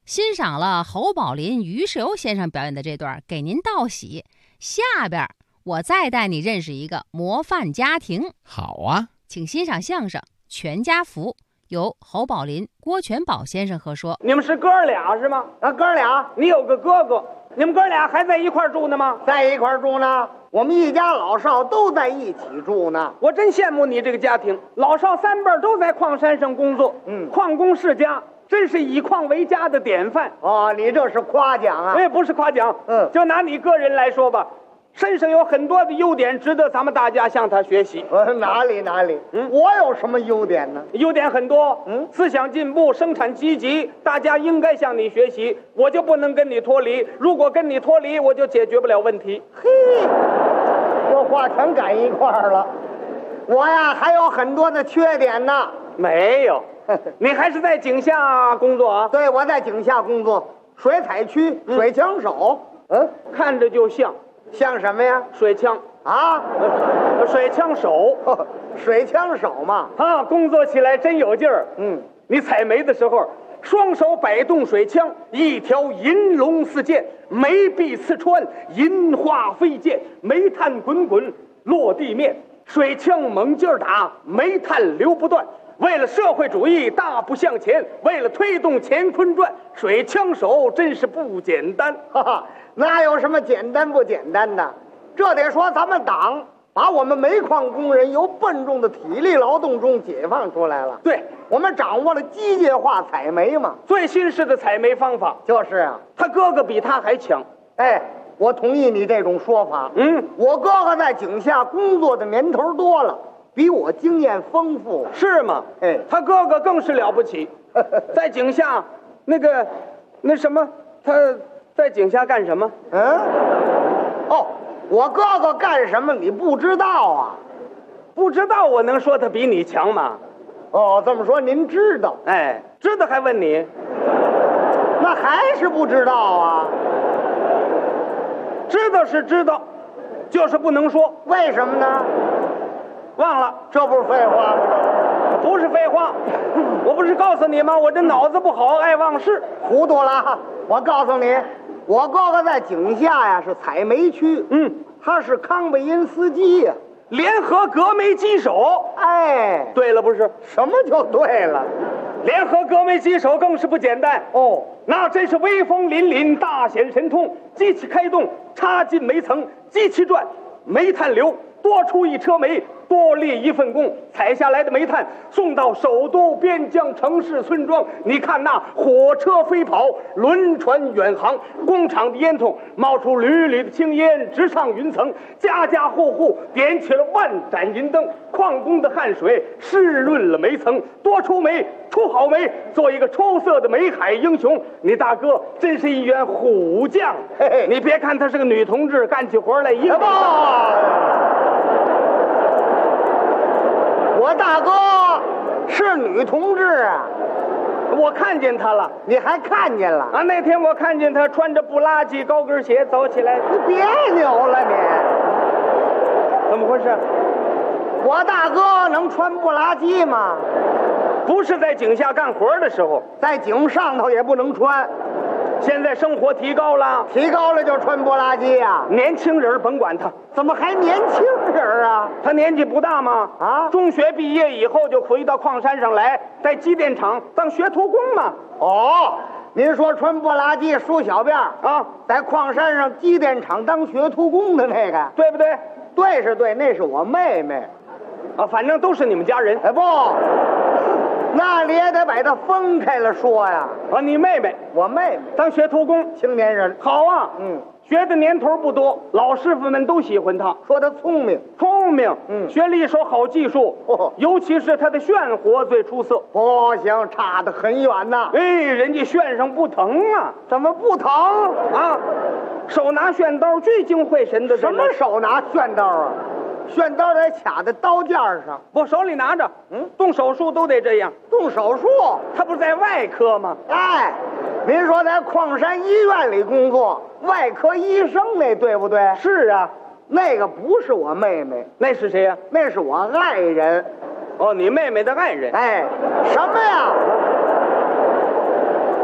欣赏了侯宝林、于世友先生表演的这段，给您道喜。下边我再带你认识一个模范家庭。 好啊， 请欣赏相声《全家福》，由侯宝林、郭全宝先生合说。 你们是哥俩是吗？啊，哥俩，你有个哥哥，你们哥俩还在一块住呢吗？ 在一块住呢，我们一家老少都在一起住呢。 我真羡慕你这个家庭，老少三辈都在矿山上工作，矿工世家。真是以矿为家的典范哦！你这是夸奖啊？ 不是夸奖，就拿你个人来说吧，身上有很多的优点，值得咱们大家向他学习。 哪里？我有什么优点呢？ 优点很多，思想进步，生产积极，大家应该向你学习。我就不能跟你脱离，如果跟你脱离，我就解决不了问题。 嘿，这话全赶一块儿了。我呀，还有很多的缺点呢。 没有。你还是在井下工作啊？ 对，我在井下工作，水采区水枪手。 看着就像什么呀？ 水枪啊， 水枪手， 水枪手嘛。 啊，工作起来真有劲儿。你采煤的时候，双手摆动水枪，一条银龙似箭，煤壁刺穿，银花飞溅，煤炭滚滚落地面，水枪猛劲儿打，煤炭流不断。为了社会主义大步向前，为了推动乾坤转，水枪手真是不简单。 哈哈，哪有什么简单不简单的？这得说咱们党把我们煤矿工人由笨重的体力劳动中解放出来了。 对， 我们掌握了机械化采煤嘛， 最新式的采煤方法。 就是啊， 他哥哥比他还强。 哎，我同意你这种说法。我哥哥在井下工作的年头多了，比我经验丰富。 是吗？ 哎， 他哥哥更是了不起，在井下那什么，他在井下干什么？ 哦，我哥哥干什么你不知道啊？ 不知道我能说他比你强吗？ 哦，这么说您知道？ 哎，知道还问你？ 那还是不知道啊？ 知道是知道，就是不能说。 为什么呢？ 忘了， 这不是废话吗？ 不是废话，我不是告诉你吗？我这脑子不好，爱忘事， 糊涂了。我告诉你，我哥哥在井下呀是采煤区，他是康贝因斯基呀， 联合革煤机手。 哎， 对了，不是什么就对了， 联合革煤机手更是不简单哦， 那真是威风凛凛，大显神通。机器开动，插进煤层，机器转，煤炭流，多出一车煤，多立一份工，采下来的煤炭送到首都、边疆、城市、村庄。你看那火车飞跑，轮船远航，工厂的烟囱冒出缕缕的青烟，直上云层，家家户户点起了万盏银灯。矿工的汗水湿润了煤层，多出煤，出好煤，做一个出色的煤海英雄。你大哥真是一员虎将。 嘿嘿， 你别看他是个女同志，干起活来一个我大哥是女同志啊， 我看见他了。 你还看见了啊？那天我看见他穿着布拉吉高跟鞋走起来， 你别扭了你， 怎么回事？ 我大哥能穿布拉吉吗？ 不是在井下干活的时候， 在井上头也不能穿。 现在生活提高了， 提高了就穿布拉吉呀。 年轻人甭管他， 怎么还年轻人啊？ 他年纪不大吗？ 啊， 中学毕业以后就回到矿山上来，在机电厂当学徒工嘛。 哦，您说穿布拉吉梳小辫啊， 在矿山上机电厂当学徒工的那个， 对不对？ 对是对，那是我妹妹。 啊，反正都是你们家人。 哎不，那你也得把它分开了说呀。 啊，你妹妹， 我妹妹当学徒工， 青年人， 好啊。学的年头不多，老师傅们都喜欢他， 说他聪明， 聪明。学了一手好技术，尤其是他的炫活最出色。 不行，差得很远呐。 哎，人家炫上不疼啊？ 怎么不疼啊？手拿炫刀，聚精会神的。 什么手拿炫刀啊？炫刀得卡在刀尖上， 我手里拿着。动手术都得这样。 动手术？ 他不是在外科吗？ 哎，您说在矿山医院里工作，外科医生那对不对？ 是啊， 那个不是我妹妹， 那是谁呀？ 那是我爱人。 哦，你妹妹的爱人。 哎，什么呀？那是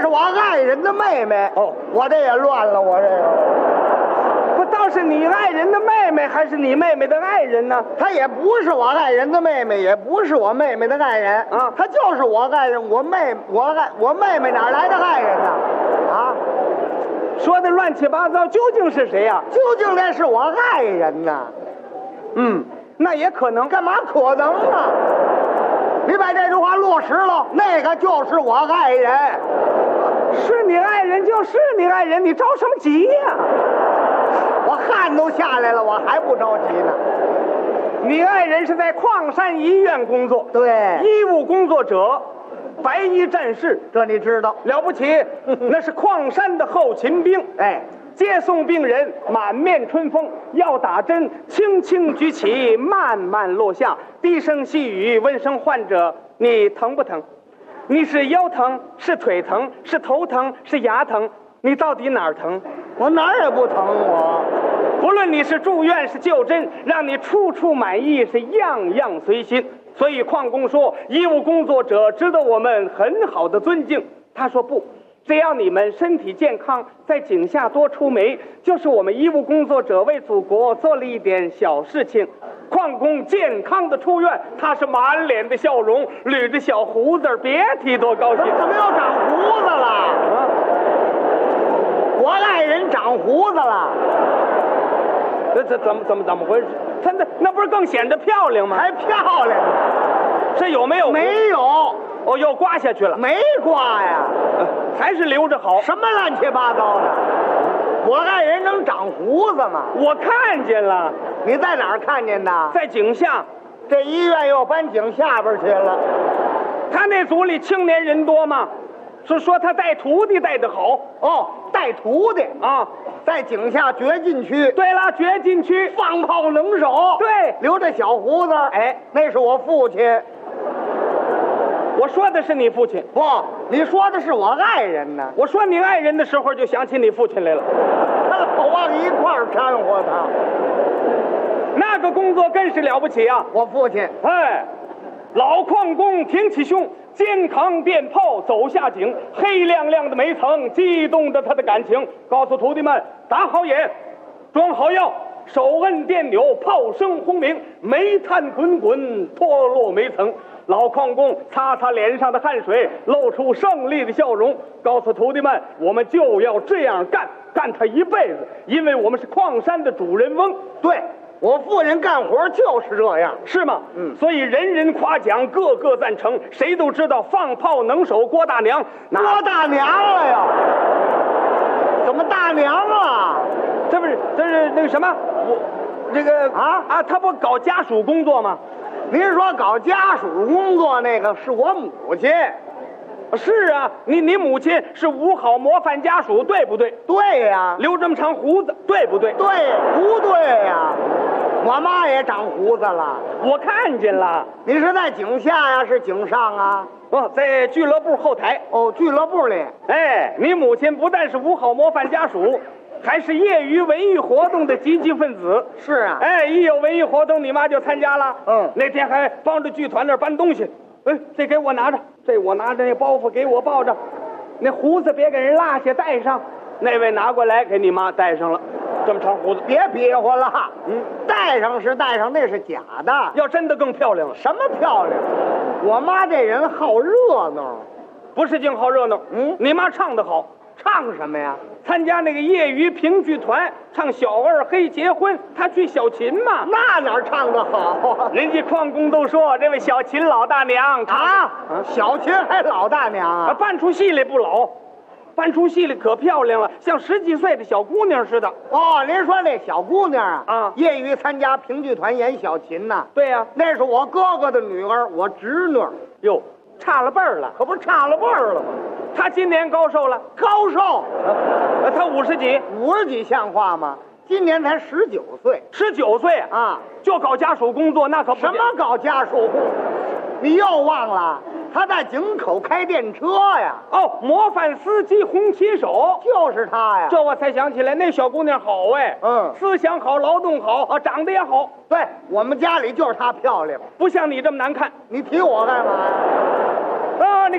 我爱人的妹妹。 哦， 我这也乱了，我这个。 不，倒是你爱人的妹妹，还是你妹妹的爱人呢？ 她也不是我爱人的妹妹，也不是我妹妹的爱人啊，她就是我爱人。我妹妹哪来的爱人呢？啊， 说的乱七八糟，究竟是谁呀？ 究竟那是我爱人呐。 嗯，那也可能。 干嘛可能啊？你把这句话落实了，那个就是我爱人。 是你爱人就是你爱人，你着什么急呀？ 我汗都下来了，我还不着急呢。 你爱人是在矿山医院工作， 对， 医务工作者，白衣战士， 这你知道？ 了不起，那是矿山的后勤兵。 哎， 接送病人，满面春风；要打针，轻轻举起，慢慢落下，低声细语，问声患者：“你疼不疼？你是腰疼，是腿疼，是头疼，是牙疼？你到底哪儿疼？” 我哪儿也不疼，我。 不论你是住院是就诊，让你处处满意，是样样随心。所以矿工说，医务工作者值得我们很好的尊敬。他说不，只要你们身体健康，在井下多出煤，就是我们医务工作者为祖国做了一点小事情。矿工健康的出院，他是满脸的笑容，捋着小胡子，别提多高兴。 怎么又长胡子了？啊，我爱人长胡子了。 这怎么回事？他那不是更显得漂亮吗？ 还漂亮？ 这有没有？ 没有。 哦，又刮下去了？ 没刮呀， 还是留着好。 什么乱七八糟的？我爱人能长胡子吗？ 我看见了。 你在哪儿看见的？ 在井下。 这医院又搬井下边去了。 他那组里青年人多吗？说他带徒弟带得好。 哦，带徒弟啊， 在井下掘进去。 对了，掘进去， 放炮能手。 对， 留着小胡子。哎，那是我父亲。 我说的是你父亲。 不，你说的是我爱人呢。 我说你爱人的时候，就想起你父亲来了。 他老往一块儿掺和他。 那个工作更是了不起啊！ 我父亲， 哎，老矿工挺起胸，肩扛便炮走下井，黑亮亮的煤层激动着他的感情，告诉徒弟们：打好眼，装好药，手摁电钮，炮声轰鸣，煤炭滚滚脱落煤层。老矿工擦擦脸上的汗水，露出胜利的笑容，告诉徒弟们：我们就要这样干他一辈子，因为我们是矿山的主人翁。 对，我父亲干活就是这样， 是吗？嗯，所以人人夸奖，个个赞成，谁都知道放炮能手郭大娘。 郭大娘了呀？怎么大娘了？ 这是那个什么？我这个他不搞家属工作吗？ 您说搞家属工作那个是我母亲。 是啊，你母亲是五好模范家属，对不对？ 对呀。 留这么长胡子，对不对？ 对，不对呀？我妈也长胡子了， 我看见了。 你是在井下呀，是井上啊？ 哦，在俱乐部后台。 哦，俱乐部里。 哎，你母亲不但是五好模范家属，还是业余文艺活动的积极分子。 是啊。 哎，一有文艺活动，你妈就参加了。 嗯， 那天还帮着剧团那儿搬东西。哎，这给我拿着，这我拿着，那包袱给我抱着，那胡子别给人落下，戴上。那位拿过来给你妈戴上了，这么长胡子， 别比划了。嗯，戴上是戴上，那是假的。 要真的更漂亮了。 什么漂亮？我妈这人好热闹， 不是净好热闹。 嗯， 你妈唱得好。 唱什么呀？ 参加那个业余评剧团，唱小二黑结婚，他去小琴嘛。 那哪儿唱得好啊？ 人家矿工都说这位小琴老大娘小琴还老大娘啊？ 扮出戏来不老，扮出戏来可漂亮了，像10几岁的小姑娘似的。 哦，您说那小姑娘啊，业余参加评剧团演小琴呢？ 对呀， 那是我哥哥的女儿，我侄女。 哟，差了辈儿了， 可不是差了辈儿了吗？ 他今年高寿了？ 高寿？ 他50几 ？50几像话吗？今年才19岁。 19岁啊， 就搞家属工作，那可不。 什么搞家属工作？你又忘了，他在井口开电车呀。 哦，模范司机红旗手就是他呀。 这我才想起来，那小姑娘好哎。 嗯， 思想好，劳动好啊，长得也好。 对，我们家里就是她漂亮， 不像你这么难看。 你提我干嘛呀？ 那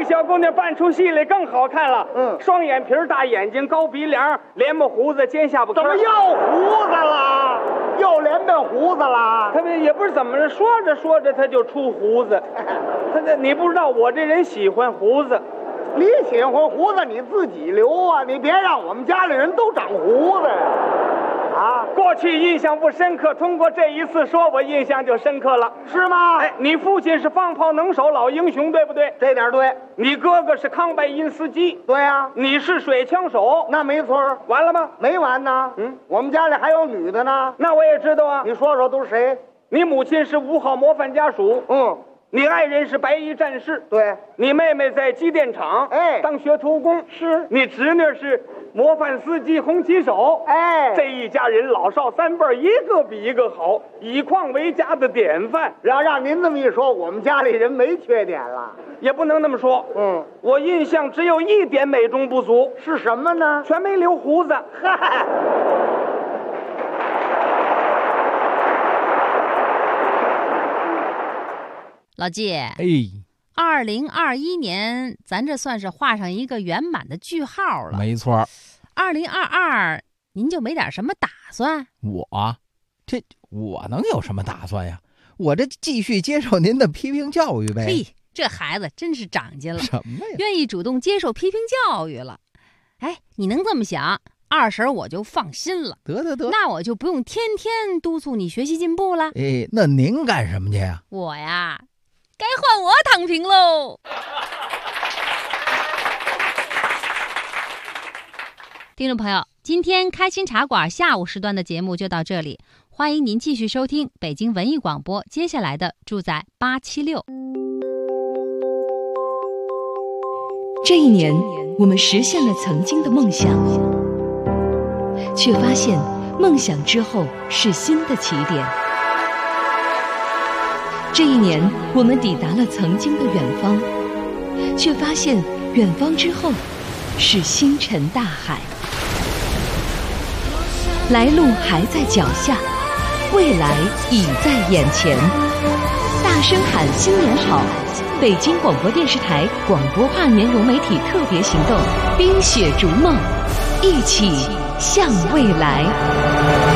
个小姑娘扮出戏来更好看了。双眼皮、大眼睛、高鼻梁、连木胡子、尖下巴。 怎么又胡子了？又连着胡子了？ 他们也不是怎么着，说着说着他就出胡子。你不知道我这人喜欢胡子。 你喜欢胡子你自己留啊，你别让我们家里人都长胡子呀！啊， 过去印象不深刻，通过这一次说，我印象就深刻了， 是吗？ 哎，你父亲是放炮能手老英雄，对不对？ 这点对。 你哥哥是康拜因斯基， 对呀。 你是水枪手， 那没错。 完了吗？ 没完呢。我们家里还有女的呢。 那我也知道啊。 你说说都是谁？ 你母亲是5号模范家属。你爱人是白衣战士， 对。 你妹妹在机电厂，当学徒工， 是。 你侄女是模范司机、红旗手，这一家人老少3辈一个比一个好，以矿为家的典范。 让您这么一说，我们家里人没缺点了， 也不能那么说。我印象只有一点美中不足， 是什么呢？ 全没留胡子。 嗨。 老季，2021年咱这算是画上一个圆满的句号了。 没错。 2022您就没点什么打算？ 我能有什么打算呀？我这继续接受您的批评教育呗。 嘿，这孩子真是长进了， 什么呀？ 愿意主动接受批评教育了。哎，你能这么想，二婶我就放心了。 得， 那我就不用天天督促你学习进步了。 那您干什么去呀？ 我呀，该换我躺平喽。听众朋友，今天开心茶馆下午时段的节目就到这里，欢迎您继续收听北京文艺广播接下来的住在876。 这一年，我们实现了曾经的梦想，却发现梦想之后是新的起点。这一年，我们抵达了曾经的远方，却发现远方之后是星辰大海。来路还在脚下，未来已在眼前。大声喊新年好！北京广播电视台广播跨年融媒体特别行动，冰雪逐梦，一起向未来。